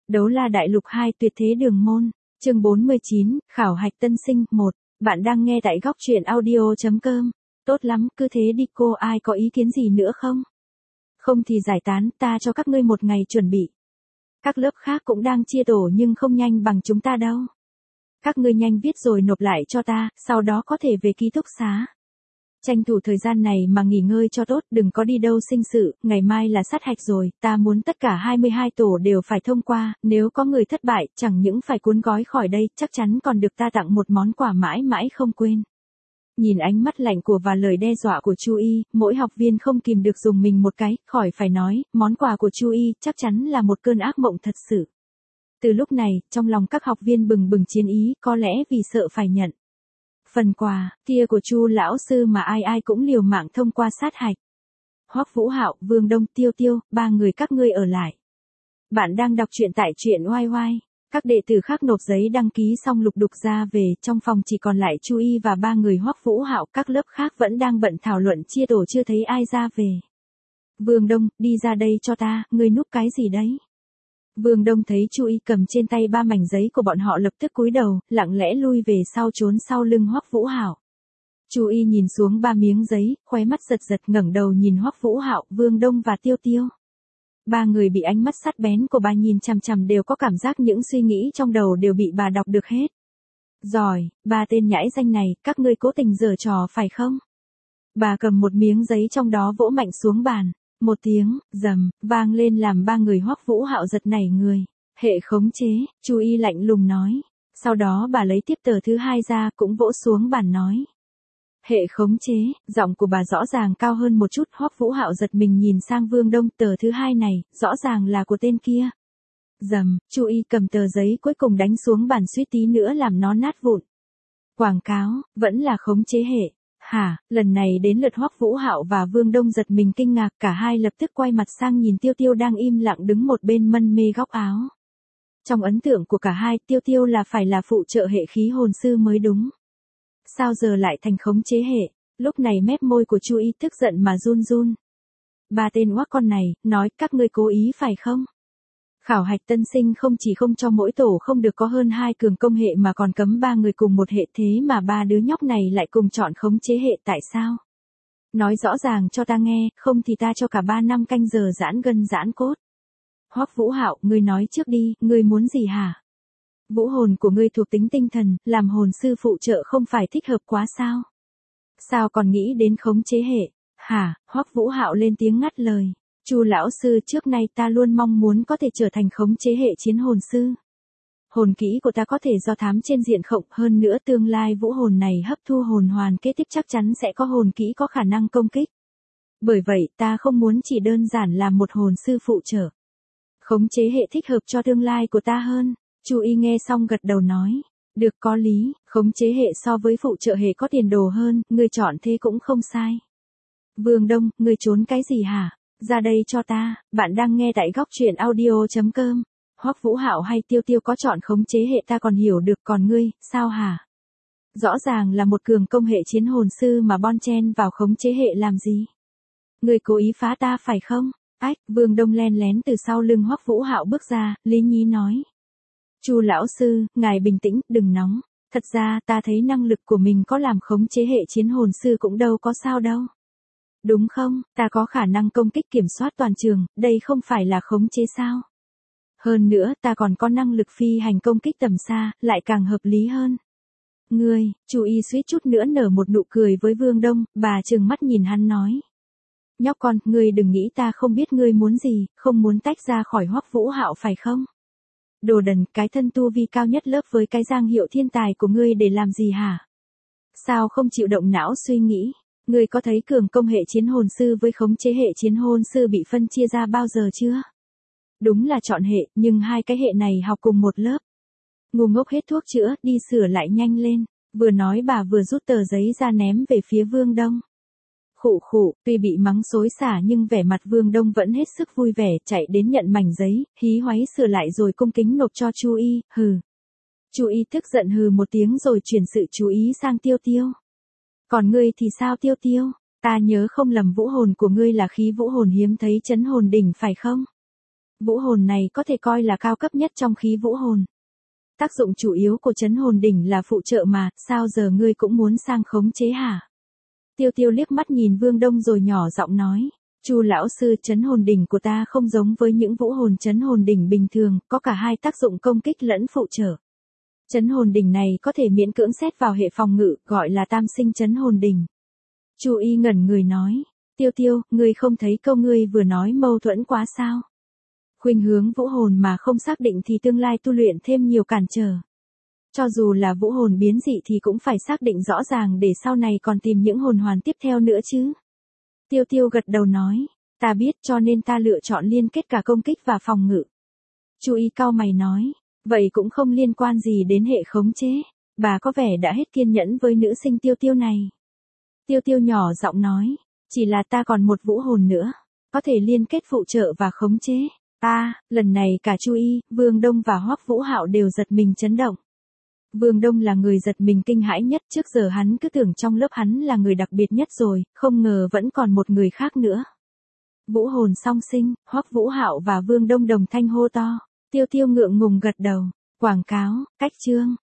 Đấu la đại lục 2 tuyệt thế đường môn. Chương 49, khảo hạch tân sinh 1. Bạn đang nghe tại góc truyện audio.com. Tốt lắm, cứ thế đi cô, ai có ý kiến gì nữa không? Không thì giải tán, ta cho các ngươi một ngày chuẩn bị. Các lớp khác cũng đang chia tổ nhưng không nhanh bằng chúng ta đâu. Các ngươi nhanh viết rồi nộp lại cho ta, sau đó có thể về ký túc xá. Tranh thủ thời gian này mà nghỉ ngơi cho tốt, đừng có đi đâu sinh sự, ngày mai là sát hạch rồi, ta muốn tất cả 22 tổ đều phải thông qua, nếu có người thất bại, chẳng những phải cuốn gói khỏi đây, chắc chắn còn được ta tặng một món quà mãi mãi không quên. Nhìn ánh mắt lạnh của và lời đe dọa của Chu Y, mỗi học viên không kìm được dùng mình một cái, khỏi phải nói, món quà của Chu Y chắc chắn là một cơn ác mộng thật sự. Từ lúc này, trong lòng các học viên bừng bừng chiến ý, có lẽ vì sợ phải nhận phần quà kia của Chu lão sư mà ai ai cũng liều mạng thông qua sát hạch. Hoắc Vũ Hạo, Vương Đông, Tiêu Tiêu, ba người các ngươi ở lại. Bạn đang đọc truyện tại truyện oai oai. Các đệ tử khác nộp giấy đăng ký xong lục đục ra về, trong phòng chỉ còn lại Chu Y và ba người Hoắc Vũ Hạo, các lớp khác vẫn đang bận thảo luận chia tổ chưa thấy ai ra về. Vương Đông, đi ra đây cho ta, ngươi núp cái gì đấy? Vương Đông thấy Chu Y cầm trên tay ba mảnh giấy của bọn họ lập tức cúi đầu, lặng lẽ lui về sau trốn sau lưng Hoắc Vũ Hạo. Chu Y nhìn xuống ba miếng giấy, khóe mắt giật giật ngẩng đầu nhìn Hoắc Vũ Hạo, Vương Đông và Tiêu Tiêu. Ba người bị ánh mắt sắc bén của bà nhìn chằm chằm đều có cảm giác những suy nghĩ trong đầu đều bị bà đọc được hết. Giỏi, ba tên nhãi danh này, các ngươi cố tình giở trò phải không? Bà cầm một miếng giấy trong đó vỗ mạnh xuống bàn. Một tiếng, rầm, vang lên làm ba người Hoắc Vũ Hạo giật nảy người. Hệ khống chế, Chu Y lạnh lùng nói. Sau đó bà lấy tiếp tờ thứ hai ra cũng vỗ xuống bàn nói. Hệ khống chế, giọng của bà rõ ràng cao hơn một chút. Hoắc Vũ Hạo giật mình nhìn sang Vương Đông, tờ thứ hai này, rõ ràng là của tên kia. Rầm, Chu Y cầm tờ giấy cuối cùng đánh xuống bàn suýt tí nữa làm nó nát vụn. Quảng cáo, vẫn là khống chế hệ. Hả, lần này đến lượt Hoắc Vũ Hạo và Vương Đông giật mình kinh ngạc, cả hai lập tức quay mặt sang nhìn Tiêu Tiêu đang im lặng đứng một bên mân mê góc áo. Trong ấn tượng của cả hai, Tiêu Tiêu là phải là phụ trợ hệ khí hồn sư mới đúng. Sao giờ lại thành khống chế hệ? Lúc này mép môi của Chu Y tức giận mà run run. Ba tên oác con này, nói các ngươi cố ý phải không? Khảo hạch tân sinh không chỉ không cho mỗi tổ không được có hơn 2 cường công hệ mà còn cấm 3 người cùng một hệ, thế mà ba đứa nhóc này lại cùng chọn khống chế hệ, tại sao? Nói rõ ràng cho ta nghe, không thì ta cho cả 3 năm canh giờ giãn gân giãn cốt. Hoắc Vũ Hạo, ngươi nói trước đi, ngươi muốn gì hả? Vũ hồn của ngươi thuộc tính tinh thần, làm hồn sư phụ trợ không phải thích hợp quá sao? Sao còn nghĩ đến khống chế hệ? Hả? Hoắc Vũ Hạo lên tiếng ngắt lời. Chu lão sư, trước nay ta luôn mong muốn có thể trở thành khống chế hệ chiến hồn sư. Hồn kỹ của ta có thể do thám trên diện rộng, hơn nữa tương lai vũ hồn này hấp thu hồn hoàn kế tiếp chắc chắn sẽ có hồn kỹ có khả năng công kích. Bởi vậy, ta không muốn chỉ đơn giản là một hồn sư phụ trợ. Khống chế hệ thích hợp cho tương lai của ta hơn. Chu Y nghe xong gật đầu nói. Được, có lý, khống chế hệ so với phụ trợ hệ có tiền đồ hơn, ngươi chọn thế cũng không sai. Vương Đông, ngươi trốn cái gì hả? Ra đây cho ta, bạn đang nghe tại góc truyện audio.com. Hoắc Vũ Hạo hay Tiêu Tiêu có chọn khống chế hệ ta còn hiểu được, còn ngươi, sao hả? Rõ ràng là một cường công hệ chiến hồn sư mà bon chen vào khống chế hệ làm gì? Ngươi cố ý phá ta phải không? Ách, Vương Đông len lén từ sau lưng Hoắc Vũ Hạo bước ra, lý nhí nói. Chu lão sư, ngài bình tĩnh, đừng nóng. Thật ra ta thấy năng lực của mình có làm khống chế hệ chiến hồn sư cũng đâu có sao đâu. Đúng không, ta có khả năng công kích kiểm soát toàn trường, đây không phải là khống chế sao? Hơn nữa, ta còn có năng lực phi hành công kích tầm xa, lại càng hợp lý hơn. Ngươi, Chu Y suýt chút nữa nở một nụ cười với Vương Đông, bà trừng mắt nhìn hắn nói. Nhóc con, ngươi đừng nghĩ ta không biết ngươi muốn gì, không muốn tách ra khỏi Hoắc Vũ Hạo phải không? Đồ đần, cái thân tu vi cao nhất lớp với cái danh hiệu thiên tài của ngươi để làm gì hả? Sao không chịu động não suy nghĩ? Ngươi có thấy cường công hệ chiến hồn sư với khống chế hệ chiến hồn sư bị phân chia ra bao giờ chưa? Đúng là chọn hệ, nhưng hai cái hệ này học cùng một lớp. Ngu ngốc hết thuốc chữa, đi sửa lại nhanh lên. Vừa nói bà vừa rút tờ giấy ra ném về phía Vương Đông. Khụ khụ, tuy bị mắng xối xả nhưng vẻ mặt Vương Đông vẫn hết sức vui vẻ, chạy đến nhận mảnh giấy, hí hoáy sửa lại rồi cung kính nộp cho Chu Y, hừ. Chu Y tức giận hừ một tiếng rồi chuyển sự chú ý sang Tiêu Tiêu. Còn ngươi thì sao Tiêu Tiêu? Ta nhớ không lầm vũ hồn của ngươi là khí vũ hồn hiếm thấy trấn hồn đỉnh phải không? Vũ hồn này có thể coi là cao cấp nhất trong khí vũ hồn. Tác dụng chủ yếu của trấn hồn đỉnh là phụ trợ mà, sao giờ ngươi cũng muốn sang khống chế hả? Tiêu Tiêu liếc mắt nhìn Vương Đông rồi nhỏ giọng nói, Chu lão sư, trấn hồn đỉnh của ta không giống với những vũ hồn trấn hồn đỉnh bình thường, có cả hai tác dụng công kích lẫn phụ trợ. Trấn hồn đỉnh này có thể miễn cưỡng xét vào hệ phòng ngự, gọi là tam sinh trấn hồn đỉnh. Chu Y ngẩn người nói, Tiêu Tiêu, ngươi không thấy câu ngươi vừa nói mâu thuẫn quá sao? Khuynh hướng vũ hồn mà không xác định thì tương lai tu luyện thêm nhiều cản trở. Cho dù là vũ hồn biến dị thì cũng phải xác định rõ ràng để sau này còn tìm những hồn hoàn tiếp theo nữa chứ. Tiêu Tiêu gật đầu nói, ta biết cho nên ta lựa chọn liên kết cả công kích và phòng ngự. Chu Y cau mày nói, vậy cũng không liên quan gì đến hệ khống chế, bà có vẻ đã hết kiên nhẫn với nữ sinh Tiêu Tiêu này. Tiêu Tiêu nhỏ giọng nói, chỉ là ta còn một vũ hồn nữa, có thể liên kết phụ trợ và khống chế. Lần này cả Chu Y, Vương Đông và Hoắc Vũ Hạo đều giật mình chấn động. Vương Đông là người giật mình kinh hãi nhất, trước giờ hắn cứ tưởng trong lớp hắn là người đặc biệt nhất rồi, không ngờ vẫn còn một người khác nữa. Vũ hồn song sinh, Hoắc Vũ Hạo và Vương Đông đồng thanh hô to. Tiêu Tiêu ngượng ngùng gật đầu. Quảng cáo, cách chương.